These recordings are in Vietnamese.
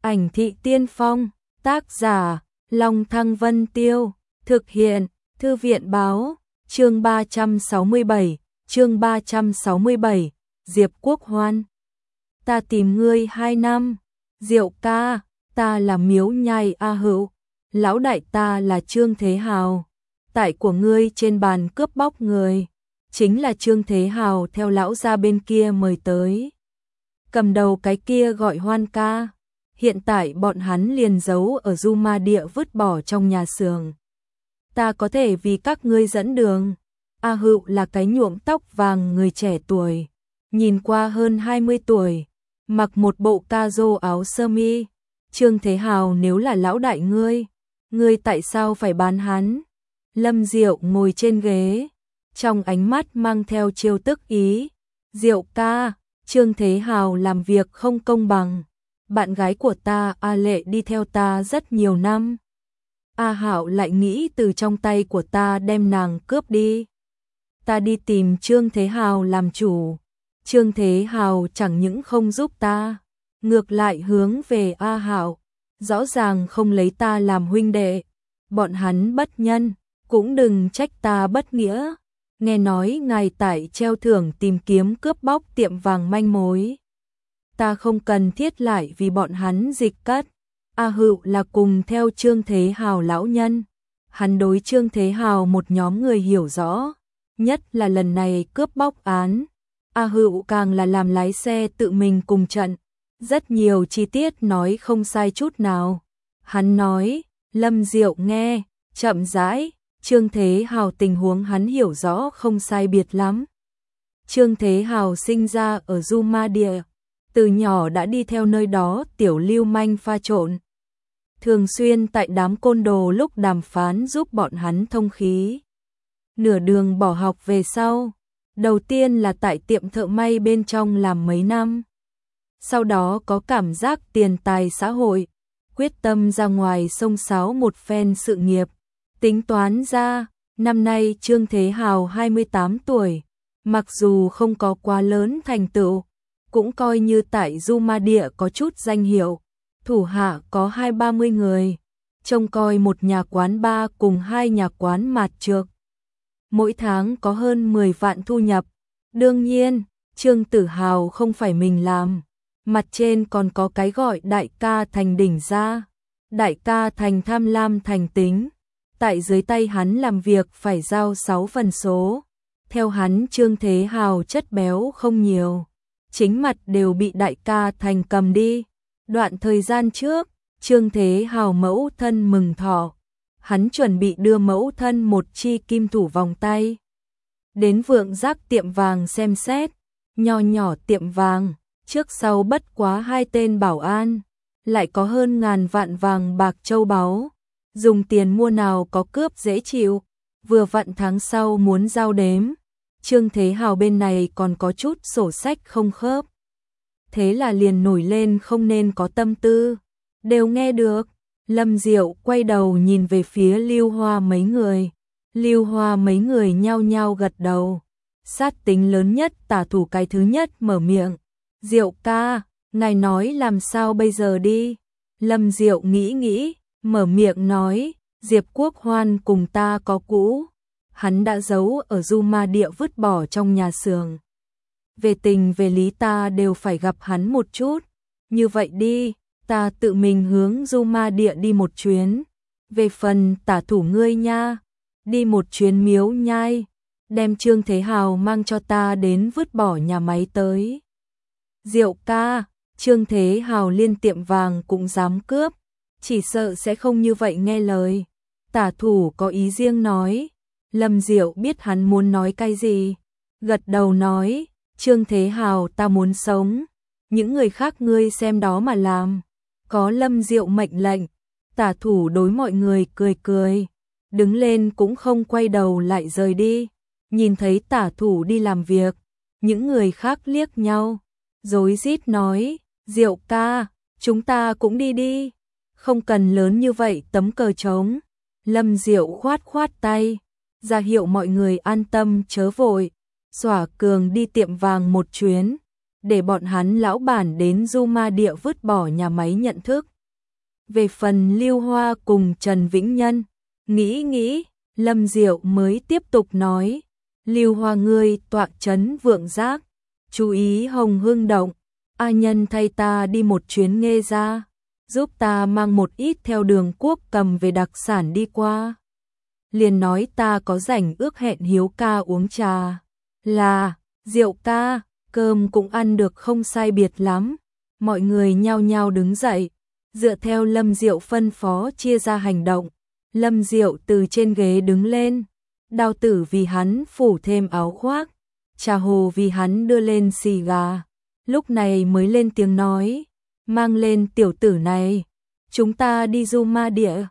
Ảnh thị tiên phong, tác giả, Long Thăng Vân Tiêu, thực hiện, Thư viện báo, chương 367, Diệp Quốc Hoan. Ta tìm ngươi 2 năm, Diệu ca, ta là Miếu Nhai A Hữu, lão đại ta là Trương Thế Hào, tại của ngươi trên bàn cướp bóc người, chính là Trương Thế Hào theo lão gia bên kia mời tới. Cầm đầu cái kia gọi Hoan ca. Hiện tại bọn hắn liền giấu ở Du Ma Địa vứt bỏ trong nhà xưởng. Ta có thể vì các ngươi dẫn đường. A Hữu là cái nhuộm tóc vàng người trẻ tuổi, nhìn qua hơn 20 tuổi, mặc một bộ ca rô áo sơ mi. Trương Thế Hào nếu là lão đại ngươi tại sao phải bán hắn? Lâm Diệu ngồi trên ghế, trong ánh mắt mang theo trêu tức ý. Diệu ca, Trương Thế Hào làm việc không công bằng. Bạn gái của ta A Lệ đi theo ta rất nhiều năm. A Hạo lại nghĩ từ trong tay của ta đem nàng cướp đi. Ta đi tìm Trương Thế Hào làm chủ. Trương Thế Hào chẳng những không giúp ta, ngược lại hướng về A Hạo, rõ ràng không lấy ta làm huynh đệ. Bọn hắn bất nhân, cũng đừng trách ta bất nghĩa. Nghe nói ngài tại treo thưởng tìm kiếm cướp bóc tiệm vàng manh mối. Ta không cần thiết lại vì bọn hắn dịch cất. A Hữu là cùng theo Trương Thế Hào lão nhân. Hắn đối Trương Thế Hào một nhóm người hiểu rõ, nhất là lần này cướp bóc án. A Hữu càng là làm lái xe tự mình cùng trận, rất nhiều chi tiết nói không sai chút nào. Hắn nói, Lâm Diệu nghe, chậm rãi, Trương Thế Hào tình huống hắn hiểu rõ không sai biệt lắm. Trương Thế Hào sinh ra ở Du Ma Địa, từ nhỏ đã đi theo nơi đó tiểu lưu manh pha trộn. Thường xuyên tại đám côn đồ lúc đàm phán giúp bọn hắn thông khí. Nửa đường bỏ học về sau, đầu tiên là tại tiệm thợ may bên trong làm mấy năm. Sau đó có cảm giác tiền tài xã hội, quyết tâm ra ngoài xông xáo một phen sự nghiệp. Tính toán ra, năm nay Trương Thế Hào 28 tuổi, mặc dù không có quá lớn thành tựu, cũng coi như tại Du Ma Địa có chút danh hiệu. Thủ hạ có 20-30 người, trông coi một nhà quán bar cùng 2 nhà quán mạt trược. Mỗi tháng có hơn 10 vạn thu nhập. Đương nhiên, Trương Tử Hào không phải mình làm, mặt trên còn có cái gọi đại ca thành đỉnh ra, đại ca thành tham lam thành tính. Tại dưới tay hắn làm việc phải giao 6 phần số. Theo hắn Trương Thế Hào chất béo không nhiều, chính mặt đều bị đại ca thành cầm đi. Đoạn thời gian trước, Trương Thế Hào mẫu thân mừng thọ, hắn chuẩn bị đưa mẫu thân một chi kim thủ vòng tay. Đến Vượng Giác tiệm vàng xem xét, nho nhỏ tiệm vàng, trước sau bất quá 2 tên bảo an, lại có hơn ngàn vạn vàng bạc châu báu. Dùng tiền mua nào có cướp dễ chịu, vừa vặn tháng sau muốn giao đếm. Trương Thế Hào bên này còn có chút sổ sách không khớp. Thế là liền nổi lên không nên có tâm tư. Đều nghe được. Lâm Diệu quay đầu nhìn về phía Lưu Hoa mấy người. Lưu Hoa mấy người nhao nhao gật đầu. Sát tính lớn nhất tả thủ cái thứ nhất mở miệng. Diệu ca, ngài nói làm sao bây giờ đi. Lâm Diệu nghĩ, mở miệng nói, Diệp Quốc Hoan cùng ta có cũ. Hắn đã giấu ở Du Ma Địa vứt bỏ trong nhà xưởng. Về tình về lý ta đều phải gặp hắn một chút. Như vậy đi, ta tự mình hướng Du Ma Địa đi một chuyến. Về phần tả thủ ngươi nha, đi một chuyến Miếu Nhai, đem Trương Thế Hào mang cho ta đến vứt bỏ nhà máy tới. Diệu ca, Trương Thế Hào liên tiệm vàng cũng dám cướp, chỉ sợ sẽ không như vậy nghe lời. Tả thủ có ý riêng nói. Lâm Diệu biết hắn muốn nói cái gì, gật đầu nói, Trương Thế Hào ta muốn sống, những người khác ngươi xem đó mà làm. Có Lâm Diệu mệnh lệnh, tả thủ đối mọi người cười, đứng lên cũng không quay đầu lại rời đi. Nhìn thấy tả thủ đi làm việc, những người khác liếc nhau, rối rít nói, Diệu ca, chúng ta cũng đi đi, không cần lớn như vậy tấm cờ trống. Lâm Diệu khoát tay, ra hiệu mọi người an tâm chớ vội, xỏa cường đi tiệm vàng một chuyến, để bọn hắn lão bản đến Du Ma Địa vứt bỏ nhà máy nhận thức. Về phần Lưu Hoa cùng Trần Vĩnh Nhân, nghĩ, Lâm Diệu mới tiếp tục nói, Lưu Hoa ngươi tọa trấn Vượng Giác, chú ý Hồng Hương Động, A Nhân thay ta đi một chuyến Nghê ra, giúp ta mang một ít theo Đường Quốc cầm về đặc sản đi qua. Liền nói ta có rảnh ước hẹn Hiếu ca uống trà, là, Diệu ca, cơm cũng ăn được không sai biệt lắm. Mọi người nhao nhao đứng dậy, dựa theo Lâm Diệu phân phó chia ra hành động. Lâm Diệu từ trên ghế đứng lên, Đao Tử vì hắn phủ thêm áo khoác, Trà Hồ vì hắn đưa lên xì gà. Lúc này mới lên tiếng nói, mang lên tiểu tử này, chúng ta đi du ma địa.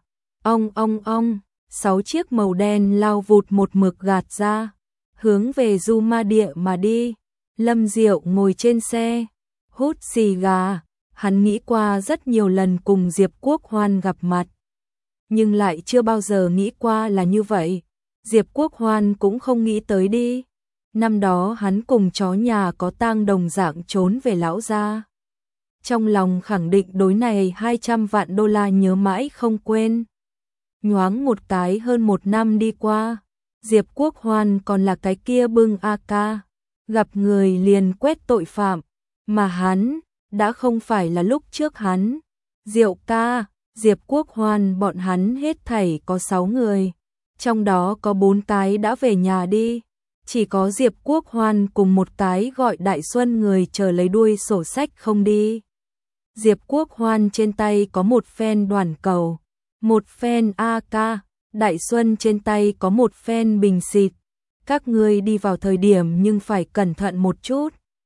Ong, 6 chiếc màu đen lao vụt một mực gạt ra, hướng về du ma địa mà đi. Lâm Diệu ngồi trên xe, hút xì gà, hắn nghĩ qua rất nhiều lần cùng Diệp Quốc Hoan gặp mặt, nhưng lại chưa bao giờ nghĩ qua là như vậy. Diệp Quốc Hoan cũng không nghĩ tới đi. Năm đó hắn cùng chó nhà có tang đồng dạng trốn về lão gia. Trong lòng khẳng định đối này 200 vạn đô la nhớ mãi không quên. Nhoáng một cái hơn một năm đi qua, Diệp Quốc Hoan còn là cái kia bưng AK, gặp người liền quét tội phạm, mà hắn đã không phải là lúc trước hắn. Diệu ca, Diệp Quốc Hoan bọn hắn hết thảy có 6 người, trong đó có 4 cái đã về nhà đi, chỉ có Diệp Quốc Hoan cùng một cái gọi Đại Xuân người chờ lấy đuôi sổ sách không đi. Diệp Quốc Hoan trên tay có một phen đoàn cầu, một phen AK, Đại Xuân trên tay có một phen bình xịt. Các ngươi đi vào thời điểm nhưng phải cẩn thận một chút.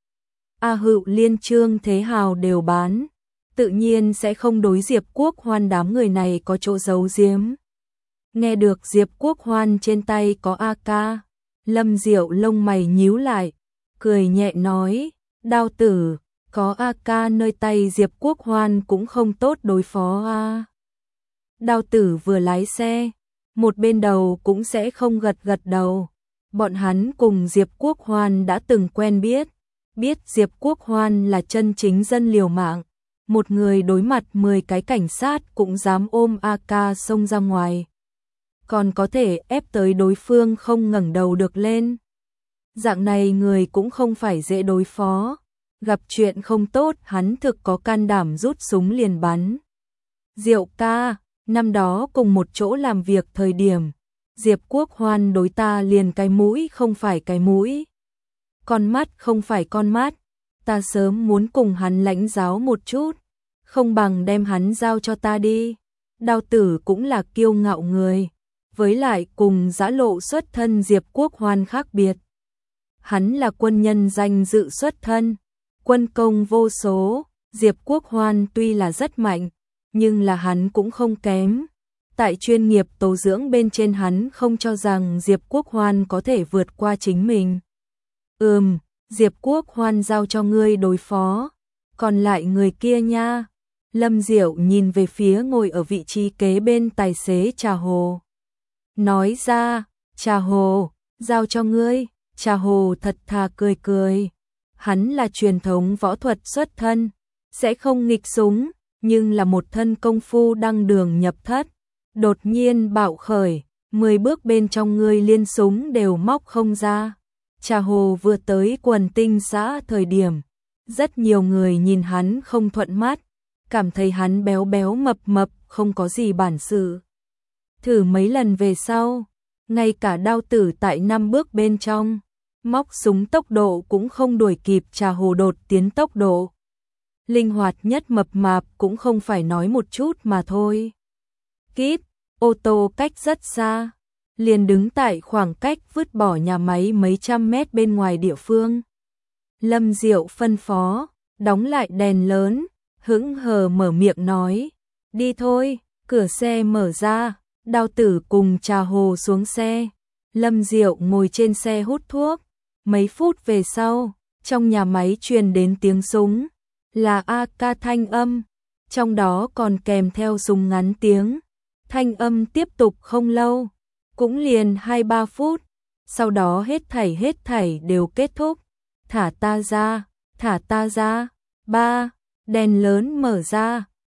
A Hữu Liên Trương Thế Hào đều bán, tự nhiên sẽ không đối Diệp Quốc Hoan đám người này có chỗ giấu giếm. Nghe được Diệp Quốc Hoan trên tay có AK, Lâm Diệu lông mày nhíu lại, cười nhẹ nói, Đao Tử, có AK nơi tay Diệp Quốc Hoan cũng không tốt đối phó a. Đao Tử vừa lái xe, một bên đầu cũng sẽ không gật đầu. Bọn hắn cùng Diệp Quốc Hoan đã từng quen biết Diệp Quốc Hoan là chân chính dân liều mạng, một người đối mặt 10 cái cảnh sát cũng dám ôm AK xông ra ngoài, còn có thể ép tới đối phương không ngẩng đầu được lên. Dạng này người cũng không phải dễ đối phó, gặp chuyện không tốt hắn thực có can đảm rút súng liền bắn. Diệu ca, năm đó cùng một chỗ làm việc thời điểm, Diệp Quốc Hoan đối ta liền cái mũi không phải cái mũi, con mắt không phải con mắt, ta sớm muốn cùng hắn lãnh giáo một chút, không bằng đem hắn giao cho ta đi. Đao Tử cũng là kiêu ngạo người, với lại cùng Dã Lộ xuất thân Diệp Quốc Hoan khác biệt. Hắn là quân nhân danh dự xuất thân, quân công vô số, Diệp Quốc Hoan tuy là rất mạnh, nhưng là hắn cũng không kém. Tại chuyên nghiệp tố dưỡng bên trên hắn không cho rằng Diệp Quốc Hoan có thể vượt qua chính mình. Diệp Quốc Hoan giao cho ngươi đối phó, còn lại người kia nha. Lâm Diệu nhìn về phía ngồi ở vị trí kế bên tài xế Trà Hồ. Nói ra, Trà Hồ, giao cho ngươi. Trà Hồ thật thà cười. Hắn là truyền thống võ thuật xuất thân, sẽ không nghịch súng, nhưng là một thân công phu đăng đường nhập thất. Đột nhiên bạo khởi, 10 bước bên trong ngươi liên súng đều móc không ra. Trà Hồ vừa tới Quần Tinh xã thời điểm, rất nhiều người nhìn hắn không thuận mắt, cảm thấy hắn béo mập không có gì bản sự. Thử mấy lần về sau, ngay cả Đao Tử tại 5 bước bên trong, móc súng tốc độ cũng không đuổi kịp Trà Hồ đột tiến tốc độ. Linh hoạt nhất mập mạp cũng không phải nói một chút mà thôi. Kíp, ô tô cách rất xa, liền đứng tại khoảng cách vứt bỏ nhà máy mấy trăm mét bên ngoài địa phương. Lâm Diệu phân phó, đóng lại đèn lớn, hững hờ mở miệng nói, đi thôi. Cửa xe mở ra, Đao Tử cùng Trà Hồ xuống xe, Lâm Diệu ngồi trên xe hút thuốc. Mấy phút về sau, trong nhà máy truyền đến tiếng súng, là AK thanh âm, trong đó còn kèm theo súng ngắn tiếng. Thanh âm tiếp tục không lâu, cũng liền 2-3 phút, sau đó hết thảy đều kết thúc. Thả ta ra, 3, đèn lớn mở ra,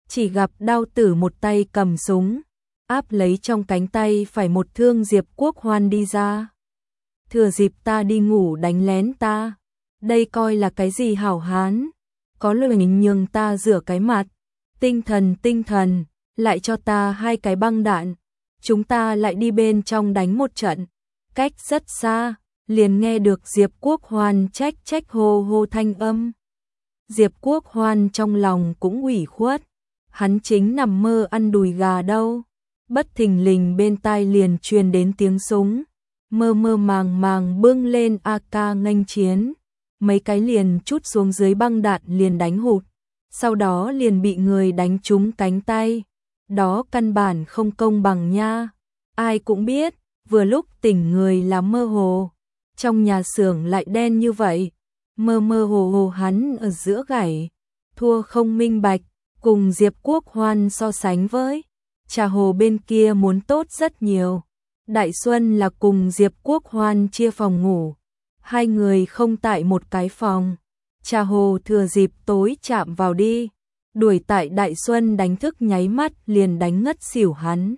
chỉ gặp Đao Tử một tay cầm súng, áp lấy trong cánh tay phải một thương Diệp Quốc Hoan đi ra. Thừa dịp ta đi ngủ đánh lén ta, đây coi là cái gì hảo hán, có lời nhường ta rửa cái mặt, tinh thần, lại cho ta 2 cái băng đạn, chúng ta lại đi bên trong đánh một trận. Cách rất xa, liền nghe được Diệp Quốc Hoan trách hô hô thanh âm. Diệp Quốc Hoan trong lòng cũng ủy khuất, hắn chính nằm mơ ăn đùi gà đâu. Bất thình lình bên tai liền truyền đến tiếng súng, mơ màng bưng lên AK nghênh chiến, mấy cái liền trút xuống dưới băng đạn liền đánh hụt, sau đó liền bị người đánh trúng cánh tay. Đó căn bản không công bằng nha. Ai cũng biết, vừa lúc tỉnh người là mơ hồ, trong nhà xưởng lại đen như vậy, mơ hồ hắn ở giữa gảy, thua không minh bạch, cùng Diệp Quốc Hoan so sánh với Trà Hồ bên kia muốn tốt rất nhiều. Đại Xuân là cùng Diệp Quốc Hoan chia phòng ngủ, 2 người không tại một cái phòng. Trà Hồ thừa dịp tối chạm vào đi, đuổi tại Đại Xuân đánh thức nháy mắt liền đánh ngất xỉu hắn.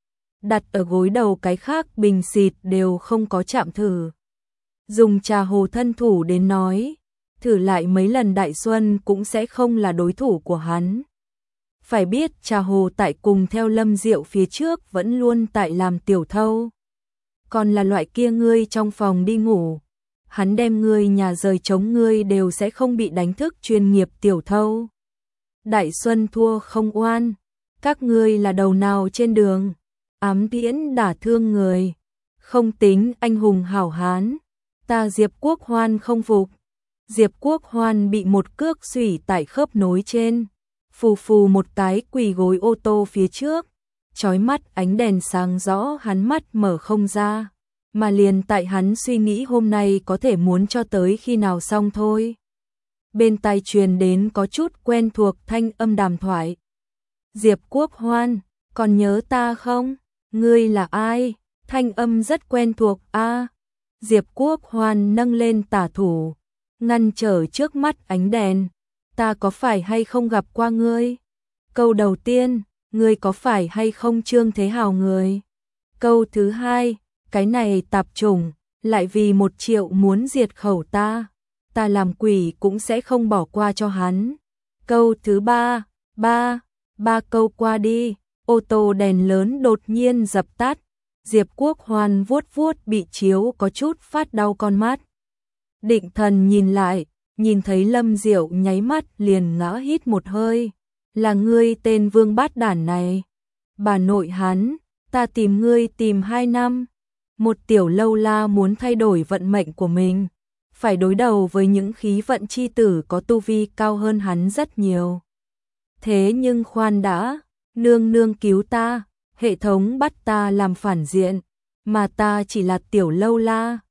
Đặt ở gối đầu cái khác bình xịt đều không có chạm thử. Dùng Trà Hồ thân thủ đến nói, thử lại mấy lần Đại Xuân cũng sẽ không là đối thủ của hắn. Phải biết Trà Hồ tại cùng theo Lâm Diệu phía trước vẫn luôn tại làm tiểu thâu. Còn là loại kia ngươi trong phòng đi ngủ, hắn đem ngươi nhà rời chống ngươi đều sẽ không bị đánh thức chuyên nghiệp tiểu thâu. Đại Xuân thua không oan, các ngươi là đầu nào trên đường, ám tiễn đả thương người, không tính anh hùng hảo hán, ta Diệp Quốc Hoan không phục. Diệp Quốc Hoan bị một cước xủy tại khớp nối trên, phù một cái quỳ gối ô tô phía trước, chói mắt ánh đèn sáng rõ hắn mắt mở không ra, mà liền tại hắn suy nghĩ hôm nay có thể muốn cho tới khi nào xong thôi. Bên tai truyền đến có chút quen thuộc thanh âm đàm thoại. Diệp Quốc Hoan, còn nhớ ta không? Ngươi là ai? Thanh âm rất quen thuộc a. Diệp Quốc Hoan nâng lên tả thủ, ngăn trở trước mắt ánh đèn. Ta có phải hay không gặp qua ngươi? Câu đầu tiên, ngươi có phải hay không Trương Thế Hào người? Câu thứ hai, cái này tạp chủng, lại vì 1 triệu muốn diệt khẩu ta. Ta làm quỷ cũng sẽ không bỏ qua cho hắn. Câu thứ ba, ba câu qua đi, ô tô đèn lớn đột nhiên dập tắt. Diệp Quốc Hoan vuốt bị chiếu có chút phát đau con mắt. Định thần nhìn lại, nhìn thấy Lâm Diệu nháy mắt liền ngã hít một hơi. Là ngươi tên Vương Bát Đản này. Bà nội hắn, ta tìm ngươi tìm 2 năm. Một tiểu lâu la muốn thay đổi vận mệnh của mình, phải đối đầu với những khí vận chi tử có tu vi cao hơn hắn rất nhiều. Thế nhưng khoan đã, nương cứu ta, hệ thống bắt ta làm phản diện, mà ta chỉ là tiểu lâu la,